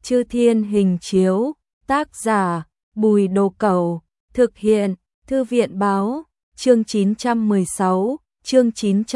Chư Thiên Hình Chiếu, tác giả Bùi Đồ Cẩu, thực hiện Thư viện Báo, chương 916, chương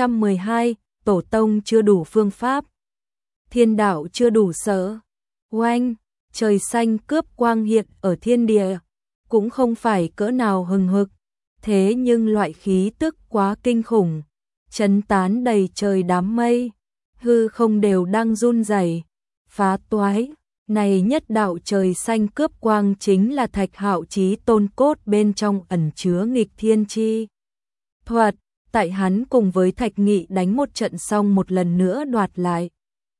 912, Tổ Tông chưa đủ phương pháp. Thiên đạo chưa đủ sợ. Oanh, trời xanh cướp quang hiện ở thiên địa, cũng không phải cỡ nào hừng hực, thế nhưng loại khí tức quá kinh khủng, chấn tán đầy trời đám mây, hư không đều đang run rẩy, phá toái. Này nhất đạo trời xanh cướp quang chính là Thạch Hạo chí tôn cốt bên trong ẩn chứa nghịch thiên chi thuật, tại hắn cùng với Thạch Nghị đánh một trận xong một lần nữa đoạt lại.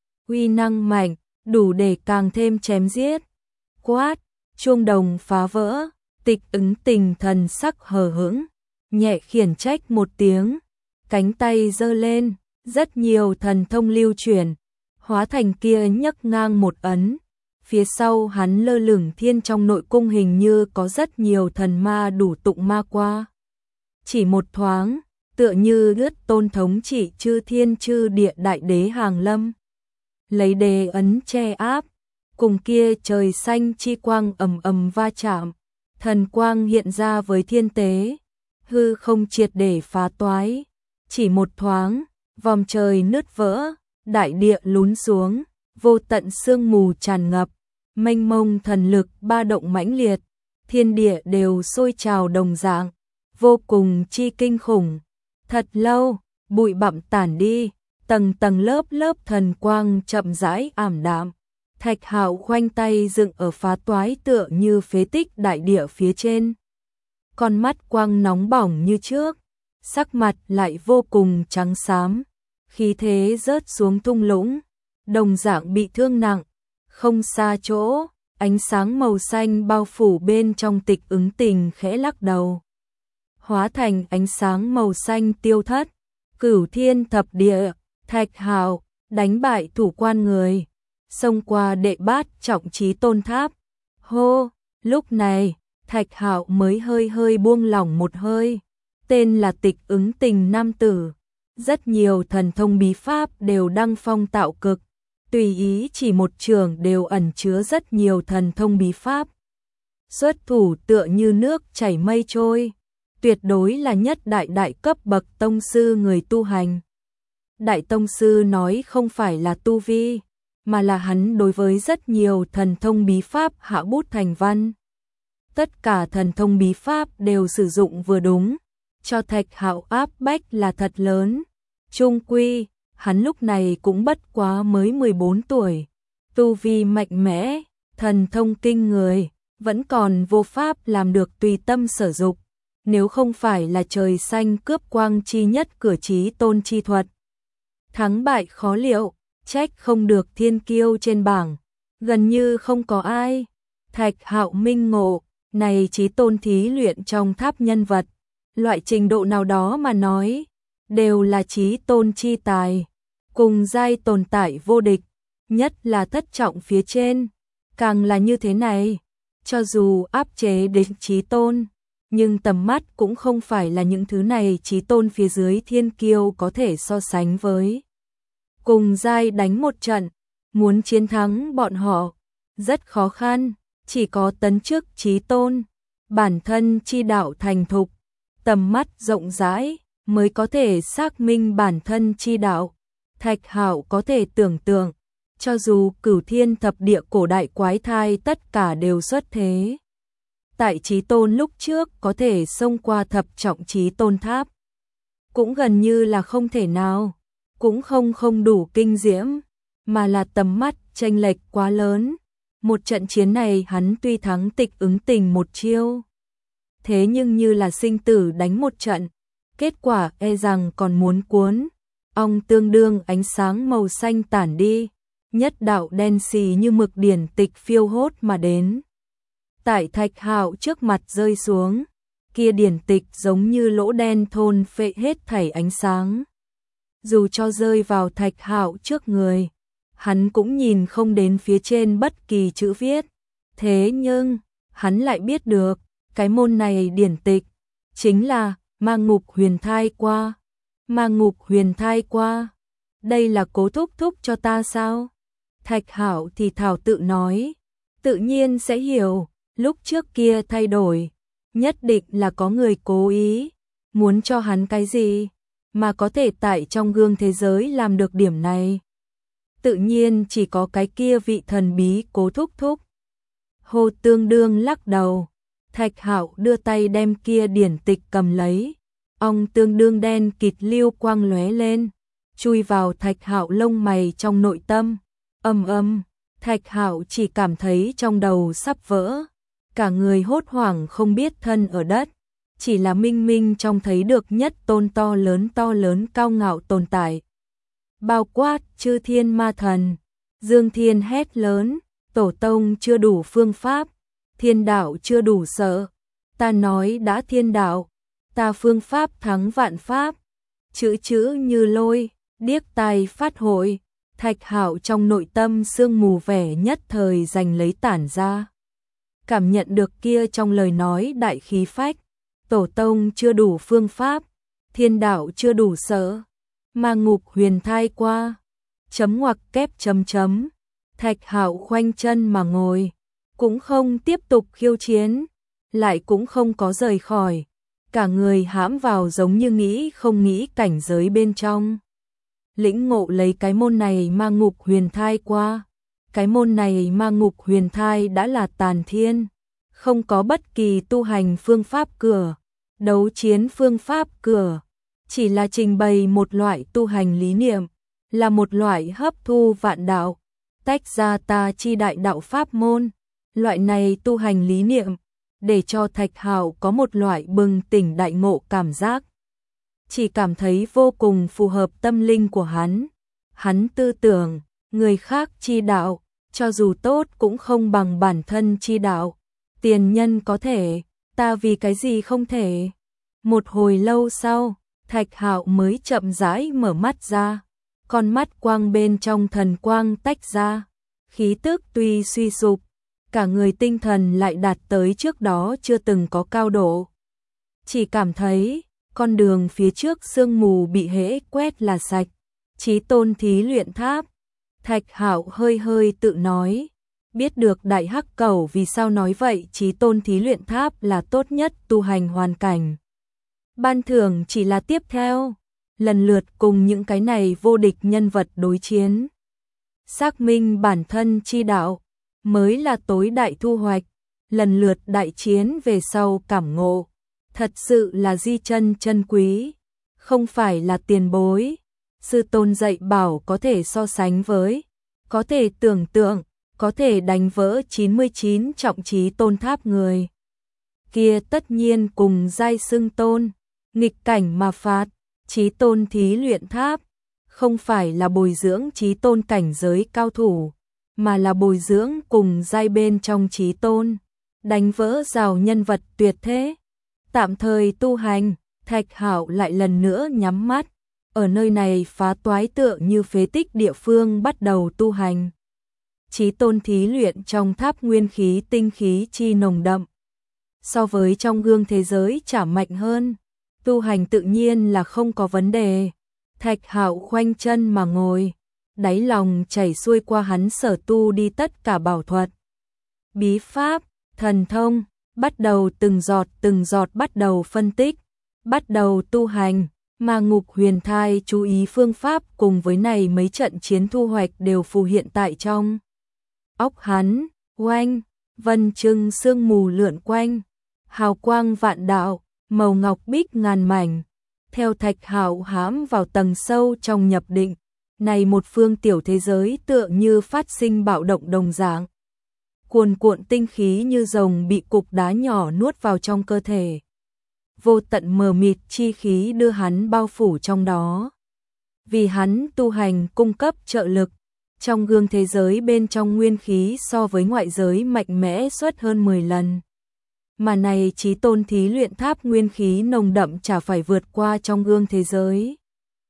Uy năng mạnh, đủ để càng thêm chém giết. Quát, chuông đồng phá vỡ, Tịch Ứng Tình thần sắc hờ hững, nhẹ khiển trách một tiếng, cánh tay giơ lên, rất nhiều thần thông lưu chuyển, hóa thành kia nhấc ngang một ấn. Phía sau hắn lơ lửng thiên trong nội cung hình như có rất nhiều thần ma đủ tụng ma qua. Chỉ một thoáng, tựa như ướt tôn thống trị chư thiên chư địa đại đế hàng lâm. Lấy đề ấn che áp, cùng kia trời xanh chi quang ầm ầm va chạm, thần quang hiện ra với thiên tế, hư không triệt để phá toái. Chỉ một thoáng, vòm trời nứt vỡ, đại địa lún xuống, vô tận sương mù tràn ngập. Mênh mông thần lực ba động mãnh liệt, thiên địa đều sôi trào đồng dạng, vô cùng chi kinh khủng. Thật lâu, bụi bặm tản đi, tầng tầng lớp lớp thần quang chậm rãi ảm đạm. Thạch Hạo khoanh tay dựng ở phá toái tựa như phế tích đại địa phía trên. Con mắt quang nóng bỏng như trước, sắc mặt lại vô cùng trắng xám, khí thế rớt xuống thung lũng, đồng dạng bị thương nặng. Không xa chỗ, ánh sáng màu xanh bao phủ bên trong Tịch Ứng Tình khẽ lắc đầu. Hóa thành ánh sáng màu xanh tiêu thất, Cửu Thiên Thập Địa, Thạch Hạo đánh bại thủ quan người, xông qua đệ bát trọng chí tôn tháp. Hô, lúc này, Thạch Hạo mới hơi hơi buông lỏng một hơi. Tên là Tịch Ứng Tình nam tử, rất nhiều thần thông bí pháp đều đăng phong tạo cực. Tùy ý chỉ một trường đều ẩn chứa rất nhiều thần thông bí pháp. Xuất thủ tựa như nước chảy mây trôi, tuyệt đối là nhất đại cấp bậc tông sư người tu hành. Đại tông sư nói không phải là tu vi, mà là hắn đối với rất nhiều thần thông bí pháp hạ bút thành văn. Tất cả thần thông bí pháp đều sử dụng vừa đúng, cho Thạch Hạo áp bách là thật lớn. Chung quy, hắn lúc này cũng bất quá mới 14 tuổi, tu vi mạnh mẽ, thần thông kinh người, vẫn còn vô pháp làm được tùy tâm sở dục, nếu không phải là trời xanh cướp quang chi nhất cửa chí tôn chi thuật. Thắng bại khó liệu, trách không được thiên kiêu trên bảng, gần như không có ai. Thạch Hạo minh ngộ, này chí tôn thí luyện trong tháp nhân vật, loại trình độ nào đó mà nói, đều là chí tôn chi tài, cùng giai tồn tại vô địch, nhất là thất trọng phía trên, càng là như thế này, cho dù áp chế đến chí tôn, nhưng tầm mắt cũng không phải là những thứ này chí tôn phía dưới thiên kiêu có thể so sánh với. Cùng giai đánh một trận, muốn chiến thắng bọn họ, rất khó khăn, chỉ có tấn chức chí tôn, bản thân chi đạo thành thục, tầm mắt rộng rãi, mới có thể xác minh bản thân chi đạo. Thạch Hạo có thể tưởng tượng, cho dù Cửu Thiên Thập Địa cổ đại quái thai tất cả đều xuất thế, tại chí tôn lúc trước có thể xông qua thập trọng chí tôn tháp, cũng gần như là không thể nào, cũng không đủ kinh diễm, mà là tầm mắt chênh lệch quá lớn. Một trận chiến này hắn tuy thắng Tịch Ứng Tình một chiêu, thế nhưng như là sinh tử đánh một trận, kết quả e rằng còn muốn cuốn ong tương đương. Ánh sáng màu xanh tản đi, nhất đạo đen xì như mực điển tịch phiêu hốt mà đến, tại Thạch Hạo trước mặt rơi xuống. Kia điển tịch giống như lỗ đen thôn phệ hết thảy ánh sáng, dù cho rơi vào Thạch Hạo trước người, hắn cũng nhìn không đến phía trên bất kỳ chữ viết. Thế nhưng, hắn lại biết được, cái môn này điển tịch chính là Ma Ngục Huyền Thai Qua. Ma Ngục Huyền Thai Qua, đây là Cố thúc thúc cho ta sao? Thạch Hạo thì thào tự nói, tự nhiên sẽ hiểu, lúc trước kia thay đổi, nhất định là có người cố ý, muốn cho hắn cái gì, mà có thể tại trong gương thế giới làm được điểm này. Tự nhiên chỉ có cái kia vị thần bí Cố thúc thúc. Hồ Tương Đương lắc đầu, Thạch Hạo đưa tay đem kia điển tịch cầm lấy, ong tương đương đen kịt lưu quang lóe lên, chui vào Thạch Hạo lông mày trong nội tâm. Thạch Hạo chỉ cảm thấy trong đầu sắp vỡ, cả người hốt hoảng không biết thân ở đất, chỉ là minh minh trong thấy được nhất tôn to lớn cao ngạo tồn tại. Bao quát chư thiên ma thần, Dương Thiên hét lớn, tổ tông chưa đủ phương pháp, thiên đạo chưa đủ sợ, ta nói đã thiên đạo, ta phương pháp thắng vạn pháp, chữ chữ như lôi, điếc tai phát hội. Thạch Hạo trong nội tâm sương mù vẻ nhất thời giành lấy tản ra. Cảm nhận được kia trong lời nói đại khí phách, tổ tông chưa đủ phương pháp, thiên đạo chưa đủ sợ, ma ngục huyền thai qua, chấm ngoặc kép chấm chấm. Thạch Hạo khoanh chân mà ngồi, cũng không tiếp tục khiêu chiến, lại cũng không có rời khỏi, cả người hãm vào giống như nghĩ không nghĩ cảnh giới bên trong. Lĩnh ngộ lấy cái môn này ma ngục huyền thai qua, cái môn này ma ngục huyền thai đã là tàn thiên, không có bất kỳ tu hành phương pháp cửa, đấu chiến phương pháp cửa, chỉ là trình bày một loại tu hành lý niệm, là một loại hấp thu vạn đạo, tách ra ta chi đại đạo pháp môn, loại này tu hành lý niệm, để cho Thạch Hạo có một loại bừng tỉnh đại ngộ cảm giác. Chỉ cảm thấy vô cùng phù hợp tâm linh của hắn tư tưởng, người khác chi đạo, cho dù tốt cũng không bằng bản thân chi đạo, tiền nhân có thể, ta vì cái gì không thể. Một hồi lâu sau, Thạch Hạo mới chậm rãi mở mắt ra, con mắt quang bên trong thần quang tách ra, khí tức tuy suy sụp, cả người tinh thần lại đạt tới trước đó chưa từng có cao độ. Chỉ cảm thấy con đường phía trước sương mù bị hễ quét là sạch, Chí Tôn thí luyện tháp. Thạch Hạo hơi hơi tự nói, biết được Đại Hắc Cẩu vì sao nói vậy, Chí Tôn thí luyện tháp là tốt nhất tu hành hoàn cảnh. Ban thưởng chỉ là tiếp theo, lần lượt cùng những cái này vô địch nhân vật đối chiến. Xác minh bản thân chi đạo, mới là tối đại thu hoạch, lần lượt đại chiến về sau cảm ngộ. Thật sự là di chân quý, không phải là tiền bối. Sư tôn dạy bảo có thể so sánh với, có thể tưởng tượng, có thể đánh vỡ 99 trọng Chí Tôn tháp người. Kia tất nhiên cùng giai xưng tôn, nghịch cảnh mà phạt, Chí Tôn thí luyện tháp, không phải là bồi dưỡng Chí Tôn cảnh giới cao thủ, mà là bồi dưỡng cùng giai bên trong Chí Tôn, đánh vỡ rào nhân vật tuyệt thế. Tạm thời tu hành, Thạch Hạo lại lần nữa nhắm mắt, ở nơi này phá toái tựa như phế tích địa phương bắt đầu tu hành. Chí Tôn thí luyện trong tháp nguyên khí tinh khí chi nồng đậm, so với trong gương thế giới chả mạnh hơn, tu hành tự nhiên là không có vấn đề. Thạch Hạo khoanh chân mà ngồi, đáy lòng chảy xuôi qua hắn sở tu đi tất cả bảo thuật, bí pháp, thần thông, bắt đầu từng giọt bắt đầu phân tích, bắt đầu tu hành. Ma ngục huyền thai chú ý phương pháp cùng với này mấy trận chiến thu hoạch đều phù hiện tại trong óc hắn. Oanh, vân trưng sương mù lượn quanh, hào quang vạn đạo, màu ngọc bích ngàn mảnh. Theo Thạch Hạo hãm vào tầng sâu trong nhập định, này một phương tiểu thế giới tựa như phát sinh bạo động đồng dạng. Cuồn cuộn tinh khí như rồng bị cục đá nhỏ nuốt vào trong cơ thể. Vô tận mờ mịt chi khí đưa hắn bao phủ trong đó. Vì hắn tu hành cung cấp trợ lực, trong gương thế giới bên trong nguyên khí so với ngoại giới mạnh mẽ suốt hơn 10 lần. Mà này Chí Tôn thí luyện tháp nguyên khí nồng đậm chả phải vượt qua trong gương thế giới.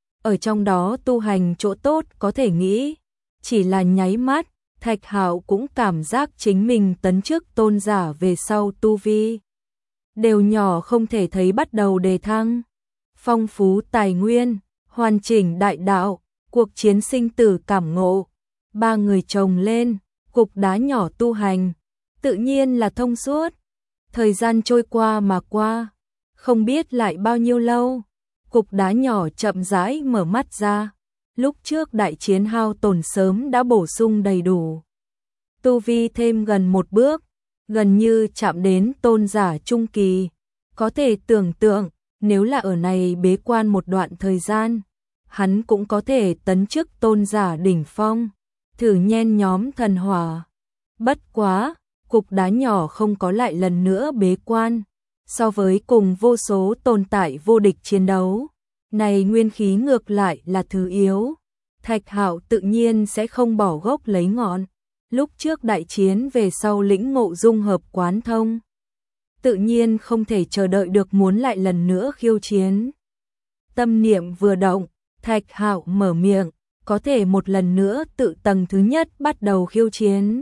Ở trong đó tu hành chỗ tốt có thể nghĩ, chỉ là nháy mắt, Thạch Hạo cũng cảm giác chính mình tấn chức tôn giả về sau tu vi. Đều nhỏ không thể thấy bắt đầu đề thăng, phong phú tài nguyên, hoàn chỉnh đại đạo, cuộc chiến sinh tử cảm ngộ, ba người chồng lên, cục đá nhỏ tu hành, tự nhiên là thông suốt. Thời gian trôi qua mà qua, không biết lại bao nhiêu lâu, cục đá nhỏ chậm rãi mở mắt ra. Lúc trước đại chiến hao tổn sớm đã bổ sung đầy đủ. Tu vi thêm gần một bước, gần như chạm đến tôn giả trung kỳ. Có thể tưởng tượng, nếu là ở này bế quan một đoạn thời gian, hắn cũng có thể tấn chức tôn giả đỉnh phong, thử nhen nhóm thần hỏa. Bất quá, cục đá nhỏ không có lại lần nữa bế quan, so với cùng vô số tồn tại vô địch chiến đấu, này nguyên khí ngược lại là thứ yếu. Thạch Hạo tự nhiên sẽ không bỏ gốc lấy ngọn, lúc trước đại chiến về sau lĩnh ngộ dung hợp quán thông, tự nhiên không thể chờ đợi được muốn lại lần nữa khiêu chiến. Tâm niệm vừa động, Thạch Hạo mở miệng, có thể một lần nữa tự tầng thứ nhất bắt đầu khiêu chiến.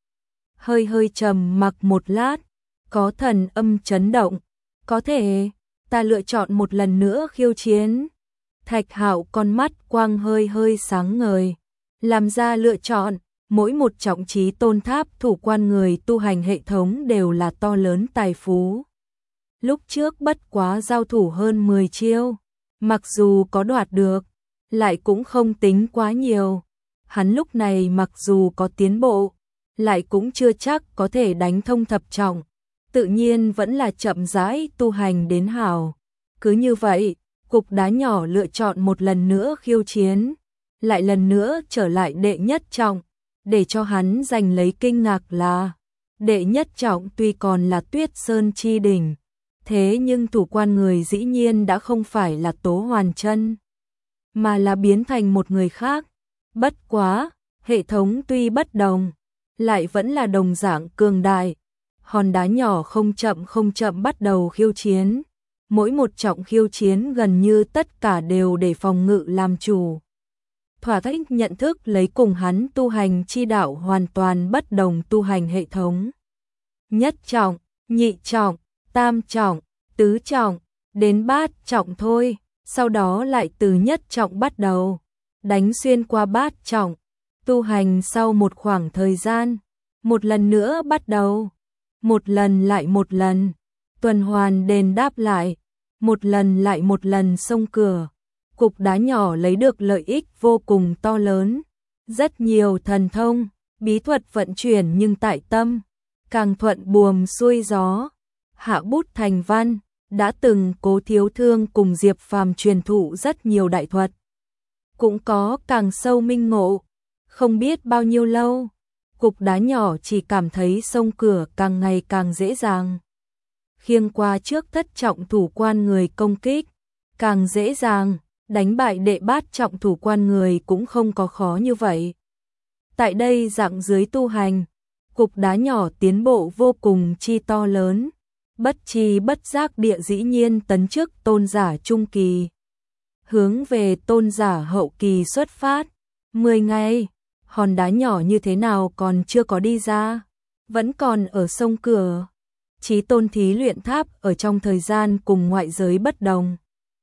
Hơi trầm mặc một lát, có thần âm chấn động, có thể, ta lựa chọn một lần nữa khiêu chiến. Thạch Hạo con mắt quang hơi sáng ngời, làm ra lựa chọn, mỗi một trọng trí tôn tháp thủ quan người tu hành hệ thống đều là to lớn tài phú. Lúc trước bất quá giao thủ hơn 10 chiêu, mặc dù có đoạt được, lại cũng không tính quá nhiều. Hắn lúc này mặc dù có tiến bộ, lại cũng chưa chắc có thể đánh thông thập trọng, tự nhiên vẫn là chậm rãi tu hành đến hảo. Cứ như vậy, cục đá nhỏ lựa chọn một lần nữa khiêu chiến, lại lần nữa trở lại đệ nhất trọng, để cho hắn giành lấy kinh ngạc là, đệ nhất trọng tuy còn là Tuyết Sơn chi đỉnh, thế nhưng thủ quan người dĩ nhiên đã không phải là Tố Hoàn Chân, mà là biến thành một người khác. Bất quá, hệ thống tuy bất đồng, lại vẫn là đồng dạng cường đại. Hòn đá nhỏ không chậm bắt đầu khiêu chiến. Mỗi một trọng khiêu chiến gần như tất cả đều để phòng ngự làm chủ. Thỏa thích nhận thức lấy cùng hắn tu hành chi đạo hoàn toàn bất đồng tu hành hệ thống. Nhất trọng, nhị trọng, tam trọng, tứ trọng, đến bát trọng thôi, sau đó lại từ nhất trọng bắt đầu, đánh xuyên qua bát trọng, tu hành sau một khoảng thời gian, một lần nữa bắt đầu, một lần lại một lần, tuần hoàn đền đáp lại, một lần lại một lần xông cửa. Cục đá nhỏ lấy được lợi ích vô cùng to lớn, rất nhiều thần thông, bí thuật vận chuyển nhưng tại tâm, càng thuận buồm xuôi gió, hạ bút thành văn, đã từng Cố Thiếu Thương cùng Diệp Phàm truyền thụ rất nhiều đại thuật. Cũng có càng sâu minh ngộ, không biết bao nhiêu lâu, cục đá nhỏ chỉ cảm thấy xông cửa càng ngày càng dễ dàng. Khiêng qua trước thất trọng thủ quan người công kích, càng dễ dàng. Đánh bại đệ bát trọng thủ quan người cũng không có khó như vậy. Tại đây dạng dưới tu hành, cục đá nhỏ tiến bộ vô cùng chi to lớn, bất chi bất giác địa dĩ nhiên tấn chức tôn giả trung kỳ. Hướng về tôn giả hậu kỳ xuất phát, 10 ngày, hòn đá nhỏ như thế nào còn chưa có đi ra, vẫn còn ở sông cửa. Chí tôn thí luyện tháp ở trong thời gian cùng ngoại giới bất đồng.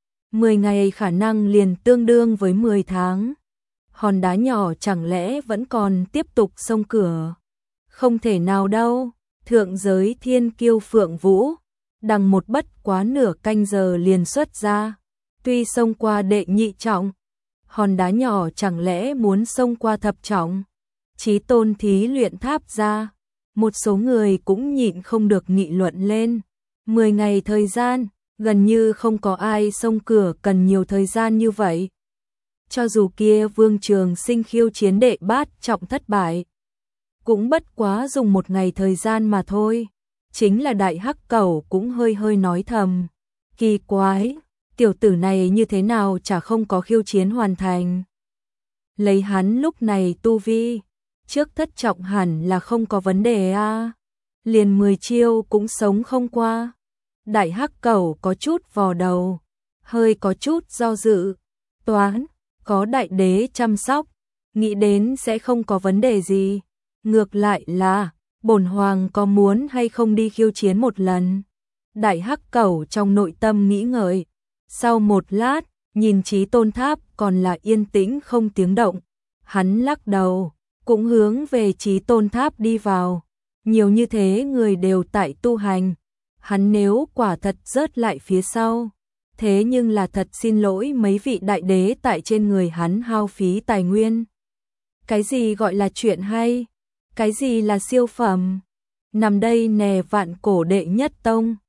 10 ngày khả năng liền tương đương với 10 tháng. Hòn đá nhỏ chẳng lẽ vẫn còn tiếp tục xông cửa? Không thể nào đâu, thượng giới thiên kiêu Phượng Vũ, đằng một bất quá nửa canh giờ liền xuất ra. Tuy xông qua đệ nhị trọng, hòn đá nhỏ chẳng lẽ muốn xông qua thập trọng? Chí tôn thí luyện tháp ra, một số người cũng nhịn không được nghị luận lên. 10 ngày thời gian, gần như không có ai xông cửa cần nhiều thời gian như vậy. Cho dù kia Vương Trường Sinh khiêu chiến đệ bát trọng thất bại, cũng bất quá dùng một ngày thời gian mà thôi. Chính là Đại Hắc Cẩu cũng hơi nói thầm, kỳ quái, tiểu tử này như thế nào chả không có khiêu chiến hoàn thành. Lấy hắn lúc này tu vi, trước thất trọng hẳn là không có vấn đề a. Liền 10 chiêu cũng sống không qua. Đại Hắc Cẩu có chút vò đầu, hơi có chút do dự. Toán, có đại đế chăm sóc, nghĩ đến sẽ không có vấn đề gì. Ngược lại là, bổn hoàng có muốn hay không đi khiêu chiến một lần. Đại Hắc Cẩu trong nội tâm nghĩ ngợi. Sau một lát, nhìn Chí Tôn Tháp còn là yên tĩnh không tiếng động. Hắn lắc đầu, cũng hướng về Chí Tôn Tháp đi vào. Nhiều như thế người đều tại tu hành, hắn nếu quả thật rớt lại phía sau, thế nhưng là thật xin lỗi mấy vị đại đế tại trên người hắn hao phí tài nguyên. Cái gì gọi là chuyện hay? Cái gì là siêu phẩm? Nằm đây nè, vạn cổ đệ nhất tông,